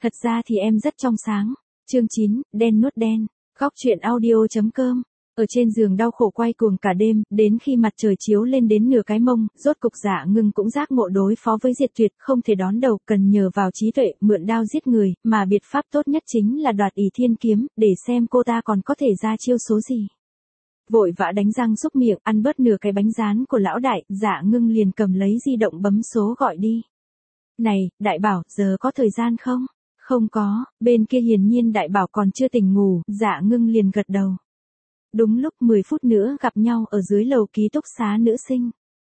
Thật ra thì em rất trong sáng. Chương 9, đen nuốt đen. Góc truyện audio.com. Ở trên giường đau khổ quay cuồng cả đêm, đến khi mặt trời chiếu lên đến nửa cái mông, rốt cục Dạ Ngưng cũng giác ngộ đối phó với Diệt Tuyệt, không thể đón đầu, cần nhờ vào trí tuệ, mượn đao giết người, mà biện pháp tốt nhất chính là đoạt Ỷ Thiên kiếm, để xem cô ta còn có thể ra chiêu số gì. Vội vã đánh răng xúc miệng, ăn bớt nửa cái bánh rán của lão đại, Dạ Ngưng liền cầm lấy di động bấm số gọi đi. Này, Đại Bảo, giờ có thời gian không? Không có, bên kia hiển nhiên Đại Bảo còn chưa tỉnh ngủ, Dạ Ngưng liền gật đầu. Đúng lúc 10 phút nữa gặp nhau ở dưới lầu ký túc xá nữ sinh.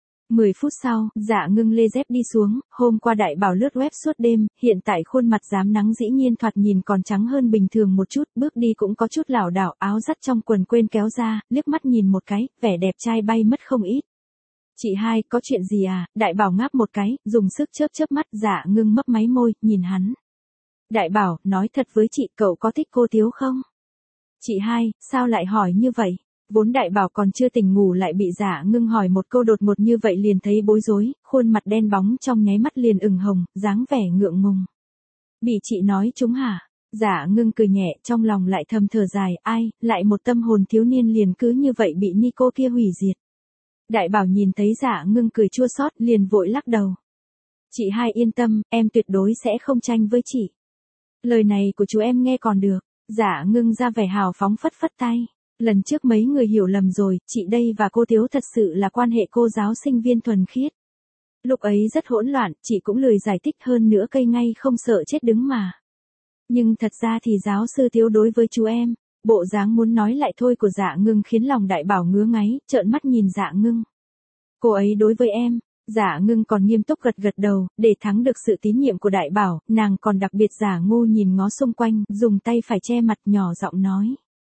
10 phút sau, Dạ Ngưng lê dép đi xuống, hôm qua Đại Bảo lướt web suốt đêm, hiện tại khuôn mặt rám nắng dĩ nhiên thoạt nhìn còn trắng hơn bình thường một chút, bước đi cũng có chút lảo đảo, áo dắt trong quần quên kéo ra, liếc mắt nhìn một cái, vẻ đẹp trai bay mất không ít. Chị hai, có chuyện gì à? Đại Bảo ngáp một cái, dùng sức chớp mắt, Dạ Ngưng mấp máy môi, nhìn hắn. Đại Bảo, nói thật với chị, cậu có thích cô Tiếu không? Chị hai, sao lại hỏi như vậy? Vốn Đại Bảo còn chưa tỉnh ngủ lại bị Dạ Ngưng hỏi một câu đột ngột như vậy liền thấy bối rối, khuôn mặt đen bóng trong nháy mắt liền ửng hồng, dáng vẻ ngượng ngùng. Bị chị nói chúng hả? Dạ Ngưng cười nhẹ, trong lòng lại thầm thở dài, ai, lại một tâm hồn thiếu niên liền cứ như vậy bị Nico kia hủy diệt. Đại Bảo nhìn thấy Dạ Ngưng cười chua xót, liền vội lắc đầu. Chị hai yên tâm, em tuyệt đối sẽ không tranh với chị. Lời này của chú em nghe còn được. Dạ Ngưng ra vẻ hào phóng phất tay. Lần trước mấy người hiểu lầm rồi, chị đây và cô Tiếu thật sự là quan hệ cô giáo sinh viên thuần khiết. Lúc ấy rất hỗn loạn, chị cũng lười giải thích hơn nữa cây ngay không sợ chết đứng mà. Nhưng thật ra thì giáo sư Tiếu đối với chú em, bộ dáng muốn nói lại thôi của Dạ Ngưng khiến lòng Đại Bảo ngứa ngáy, trợn mắt nhìn Dạ Ngưng. Cô ấy đối với em. Dạ Ngưng còn nghiêm túc gật đầu, để thắng được sự tín nhiệm của Đại Bảo, nàng còn đặc biệt giả ngu nhìn ngó xung quanh, dùng tay phải che mặt nhỏ giọng nói.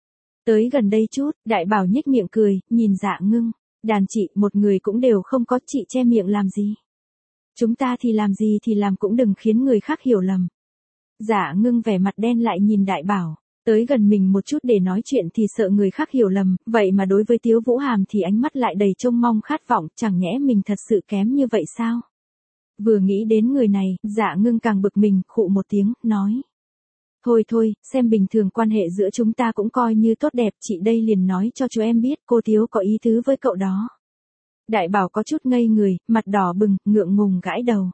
Tới gần đây chút, Đại Bảo nhếch miệng cười, nhìn Dạ Ngưng. Đàn chị, một người cũng đều không có, chị che miệng làm gì? Chúng ta thì làm gì thì làm cũng đừng khiến người khác hiểu lầm. Dạ Ngưng vẻ mặt đen lại nhìn Đại Bảo. Tới gần mình một chút để nói chuyện thì sợ người khác hiểu lầm, vậy mà đối với Tiếu Vũ Hàm thì ánh mắt lại đầy trông mong khát vọng, chẳng nhẽ mình thật sự kém như vậy sao? Vừa nghĩ đến người này, Dạ Ngưng càng bực mình, khụ một tiếng, nói. Thôi, xem bình thường quan hệ giữa chúng ta cũng coi như tốt đẹp, chị đây liền nói cho chú em biết, cô Tiếu có ý tứ với cậu đó. Đại Bảo có chút ngây người, mặt đỏ bừng, ngượng ngùng gãi đầu.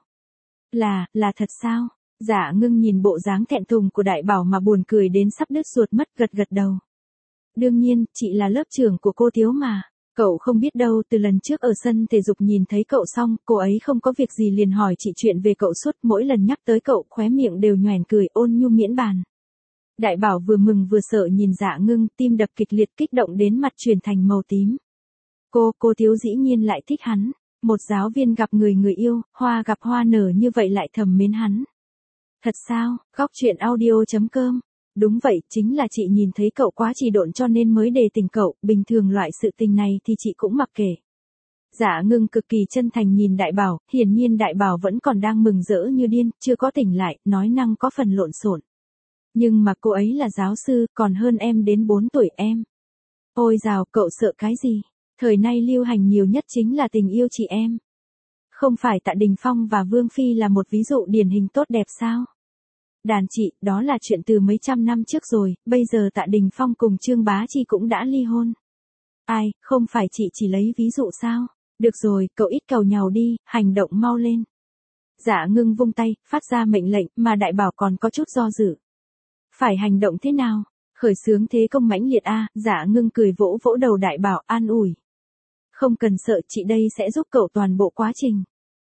Là thật sao? Dạ Ngưng nhìn bộ dáng thẹn thùng của Đại Bảo mà buồn cười đến sắp đứt ruột mất, gật đầu. Đương nhiên, chị là lớp trưởng của cô Tiếu mà. Cậu không biết đâu, từ lần trước ở sân thể dục nhìn thấy cậu xong, cô ấy không có việc gì liền hỏi chị chuyện về cậu suốt, mỗi lần nhắc tới cậu, khóe miệng đều nhoẻn cười ôn nhu miễn bàn. Đại Bảo vừa mừng vừa sợ nhìn Dạ Ngưng, tim đập kịch liệt kích động đến mặt chuyển thành màu tím. Cô Tiếu dĩ nhiên lại thích hắn. Một giáo viên gặp người yêu, hoa gặp hoa nở như vậy lại thầm mến hắn. Thật sao? Góc truyện audio.com. Đúng vậy, chính là chị nhìn thấy cậu quá trì độn cho nên mới đề tình cậu, bình thường loại sự tình này thì chị cũng mặc kệ. Dạ Ngưng cực kỳ chân thành nhìn Đại Bảo, hiển nhiên Đại Bảo vẫn còn đang mừng rỡ như điên, chưa có tỉnh lại, nói năng có phần lộn xộn. Nhưng mà cô ấy là giáo sư, còn hơn em đến 4 tuổi em. Ôi dào, cậu sợ cái gì? Thời nay lưu hành nhiều nhất chính là tình yêu chị em. Không phải Tạ Đình Phong và Vương Phi là một ví dụ điển hình tốt đẹp sao? Đàn chị, đó là chuyện từ mấy trăm năm trước rồi, bây giờ Tạ Đình Phong cùng Trương Bá Chi cũng đã ly hôn. Ai, không phải chị chỉ lấy ví dụ sao? Được rồi, cậu ít càu nhàu đi, hành động mau lên. Dạ Ngưng vung tay, phát ra mệnh lệnh, mà Đại Bảo còn có chút do dự. Phải hành động thế nào? Khởi xướng thế công mãnh liệt a, Dạ Ngưng cười vỗ vỗ đầu Đại Bảo an ủi. Không cần sợ, chị đây sẽ giúp cậu toàn bộ quá trình.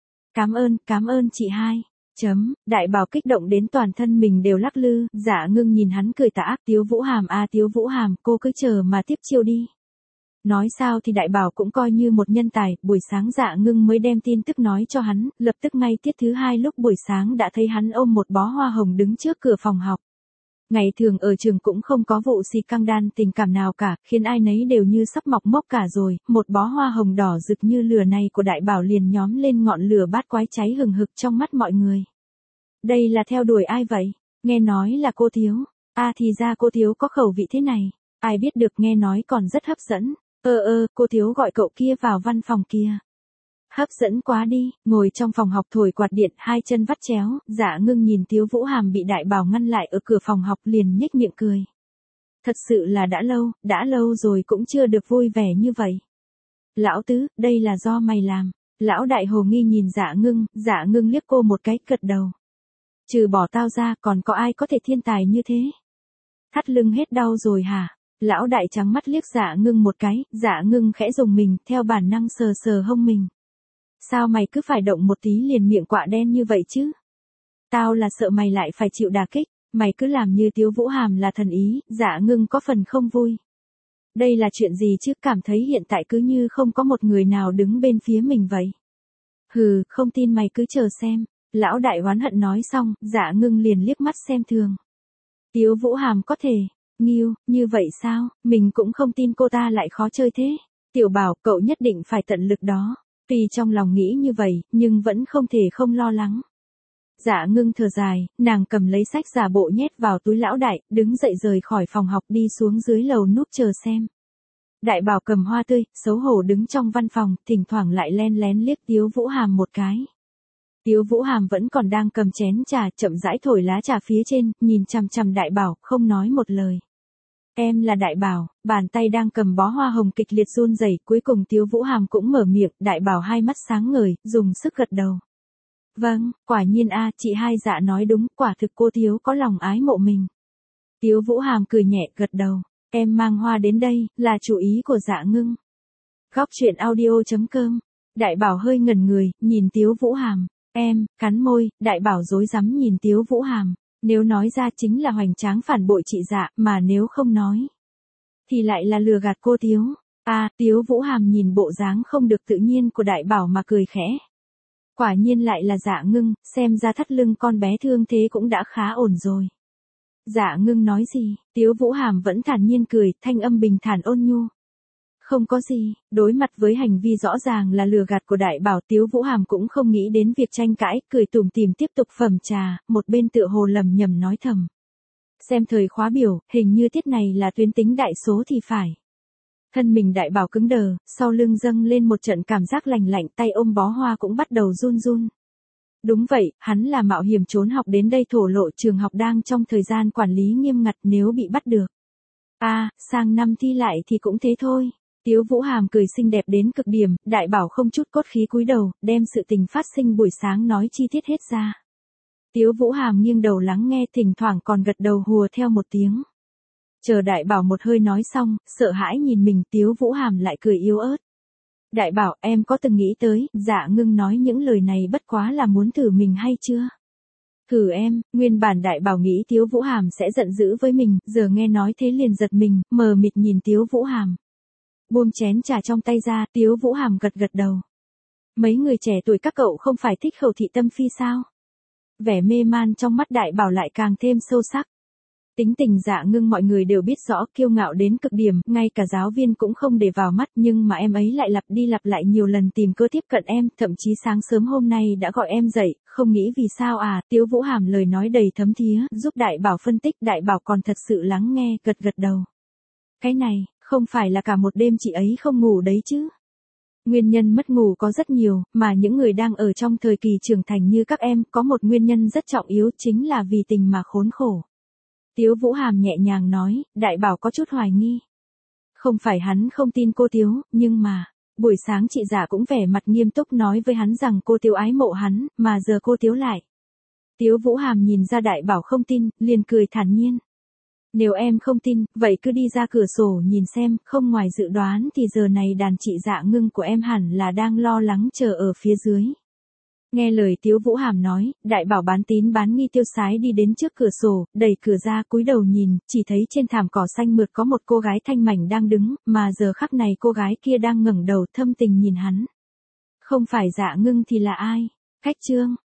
Cảm ơn chị hai. Đại Bảo kích động đến toàn thân mình đều lắc lư, Dạ Ngưng nhìn hắn cười tà ác, Tiếu Vũ Hàm à Tiếu Vũ Hàm, cô cứ chờ mà tiếp chiêu đi. Nói sao thì Đại Bảo cũng coi như một nhân tài, buổi sáng Dạ Ngưng mới đem tin tức nói cho hắn, lập tức ngay tiết thứ hai lúc buổi sáng đã thấy hắn ôm một bó hoa hồng đứng trước cửa phòng học. Ngày thường ở trường cũng không có vụ xì căng đan tình cảm nào cả, khiến ai nấy đều như sắp mọc mốc cả rồi, một bó hoa hồng đỏ rực như lửa này của Đại Bảo liền nhóm lên ngọn lửa bát quái cháy hừng hực trong mắt mọi người. Đây là theo đuổi ai vậy? Nghe nói là cô Tiếu. Thì ra cô Tiếu có khẩu vị thế này. Ai biết được, nghe nói còn rất hấp dẫn. Cô Tiếu gọi cậu kia vào văn phòng kia. Hấp dẫn quá đi, ngồi trong phòng học thổi quạt điện, hai chân vắt chéo, Dạ Ngưng nhìn Tiếu Vũ Hàm bị đại bảo ngăn lại ở cửa phòng học liền nhếch miệng cười. Thật sự là đã lâu rồi cũng chưa được vui vẻ như vậy. Lão tứ, đây là do mày làm. Lão đại hồ nghi nhìn Dạ Ngưng liếc cô một cái, gật đầu. Trừ bỏ tao ra còn có ai có thể thiên tài như thế? Thắt lưng hết đau rồi hả? Lão đại trắng mắt liếc Dạ Ngưng một cái, Dạ Ngưng khẽ rùng mình, theo bản năng sờ sờ hông mình. Sao mày cứ phải động một tí liền miệng quạ đen như vậy chứ? Tao là sợ mày lại phải chịu đả kích, mày cứ làm như Tiếu Vũ Hàm là thần ý, Dạ Ngưng có phần không vui. Đây là chuyện gì chứ, cảm thấy hiện tại cứ như không có một người nào đứng bên phía mình vậy. Hừ, không tin mày cứ chờ xem. Lão đại oán hận nói xong, Dạ Ngưng liền liếc mắt xem thường. Tiếu Vũ Hàm có thể, nghiêu, như vậy sao, mình cũng không tin cô ta lại khó chơi thế. Tiểu Bảo, cậu nhất định phải tận lực đó. Tuy trong lòng nghĩ như vậy, nhưng vẫn không thể không lo lắng. Dạ Ngưng thở dài, nàng cầm lấy sách giả bộ nhét vào túi lão đại, đứng dậy rời khỏi phòng học đi xuống dưới lầu núp chờ xem. Đại Bảo cầm hoa tươi, xấu hổ đứng trong văn phòng, thỉnh thoảng lại len lén liếc Tiếu Vũ Hàm một cái. Tiếu Vũ Hàm vẫn còn đang cầm chén trà, chậm rãi thổi lá trà phía trên, nhìn chằm chằm Đại Bảo, không nói một lời. Em là Đại Bảo, bàn tay đang cầm bó hoa hồng kịch liệt run rẩy, cuối cùng Tiếu Vũ Hàm cũng mở miệng, Đại Bảo hai mắt sáng ngời, dùng sức gật đầu. Vâng, quả nhiên chị hai Dạ nói đúng, quả thực cô Tiếu có lòng ái mộ mình. Tiếu Vũ Hàm cười nhẹ, gật đầu. Em mang hoa đến đây, là chủ ý của Dạ Ngưng. Góc truyện audio.com. Đại Bảo hơi ngẩn người, nhìn Tiếu Vũ Hàm. Em, cắn môi, Đại Bảo rối rắm nhìn Tiếu Vũ Hàm. Nếu nói ra chính là hoành tráng phản bội chị Dạ, mà nếu không nói, thì lại là lừa gạt cô Tiếu. Tiếu Vũ Hàm nhìn bộ dáng không được tự nhiên của Đại Bảo mà cười khẽ. Quả nhiên lại là Dạ Ngưng, xem ra thắt lưng con bé thương thế cũng đã khá ổn rồi. Dạ Ngưng nói gì, Tiếu Vũ Hàm vẫn thản nhiên cười, thanh âm bình thản ôn nhu. Không có gì, đối mặt với hành vi rõ ràng là lừa gạt của Đại Bảo, Tiếu Vũ Hàm cũng không nghĩ đến việc tranh cãi, cười tủm tỉm tiếp tục phẩm trà, một bên tựa hồ lầm nhầm nói thầm. Xem thời khóa biểu, hình như tiết này là tuyến tính đại số thì phải. Thân mình Đại Bảo cứng đờ, sau lưng dâng lên một trận cảm giác lành lạnh, tay ôm bó hoa cũng bắt đầu run run. Đúng vậy, hắn là mạo hiểm trốn học đến đây thổ lộ, trường học đang trong thời gian quản lý nghiêm ngặt, nếu bị bắt được. Sang năm thi lại thì cũng thế thôi. Tiếu Vũ Hàm cười xinh đẹp đến cực điểm, Đại Bảo không chút cốt khí cúi đầu, đem sự tình phát sinh buổi sáng nói chi tiết hết ra. Tiếu Vũ Hàm nghiêng đầu lắng nghe, thỉnh thoảng còn gật đầu hùa theo một tiếng. Chờ Đại Bảo một hơi nói xong, sợ hãi nhìn mình, Tiếu Vũ Hàm lại cười yếu ớt. Đại Bảo, em có từng nghĩ tới, Dạ Ngưng nói những lời này bất quá là muốn thử mình hay chưa? Thử em, nguyên bản Đại Bảo nghĩ Tiếu Vũ Hàm sẽ giận dữ với mình, giờ nghe nói thế liền giật mình, mờ mịt nhìn Tiếu Vũ Hàm. Buông chén trà trong tay ra, Tiếu Vũ Hàm gật gật đầu. Mấy người trẻ tuổi các cậu không phải thích Khẩu Thị Tâm Phi sao? Vẻ mê man trong mắt Đại Bảo lại càng thêm sâu sắc. Tính tình Dạ Ngưng mọi người đều biết rõ, kiêu ngạo đến cực điểm, ngay cả giáo viên cũng không để vào mắt, nhưng mà em ấy lại lặp đi lặp lại nhiều lần tìm cơ tiếp cận em, thậm chí sáng sớm hôm nay đã gọi em dậy, không nghĩ vì sao Tiếu Vũ Hàm lời nói đầy thấm thía, giúp Đại Bảo phân tích, Đại Bảo còn thật sự lắng nghe, gật gật đầu. Cái này, không phải là cả một đêm chị ấy không ngủ đấy chứ? Nguyên nhân mất ngủ có rất nhiều, mà những người đang ở trong thời kỳ trưởng thành như các em, có một nguyên nhân rất trọng yếu, chính là vì tình mà khốn khổ. Tiếu Vũ Hàm nhẹ nhàng nói, Đại Bảo có chút hoài nghi. Không phải hắn không tin cô Tiếu, nhưng mà, buổi sáng chị Dạ cũng vẻ mặt nghiêm túc nói với hắn rằng cô Tiếu ái mộ hắn, mà giờ cô Tiếu lại. Tiếu Vũ Hàm nhìn ra Đại Bảo không tin, liền cười thản nhiên. Nếu em không tin, vậy cứ đi ra cửa sổ nhìn xem, không ngoài dự đoán thì giờ này đàn chị Dạ Ngưng của em hẳn là đang lo lắng chờ ở phía dưới. Nghe lời Tiếu Vũ Hàm nói, Đại Bảo bán tín bán nghi tiêu sái đi đến trước cửa sổ, đẩy cửa ra cúi đầu nhìn, chỉ thấy trên thảm cỏ xanh mượt có một cô gái thanh mảnh đang đứng, mà giờ khắc này cô gái kia đang ngẩng đầu thâm tình nhìn hắn. Không phải Dạ Ngưng thì là ai? Khách Trương,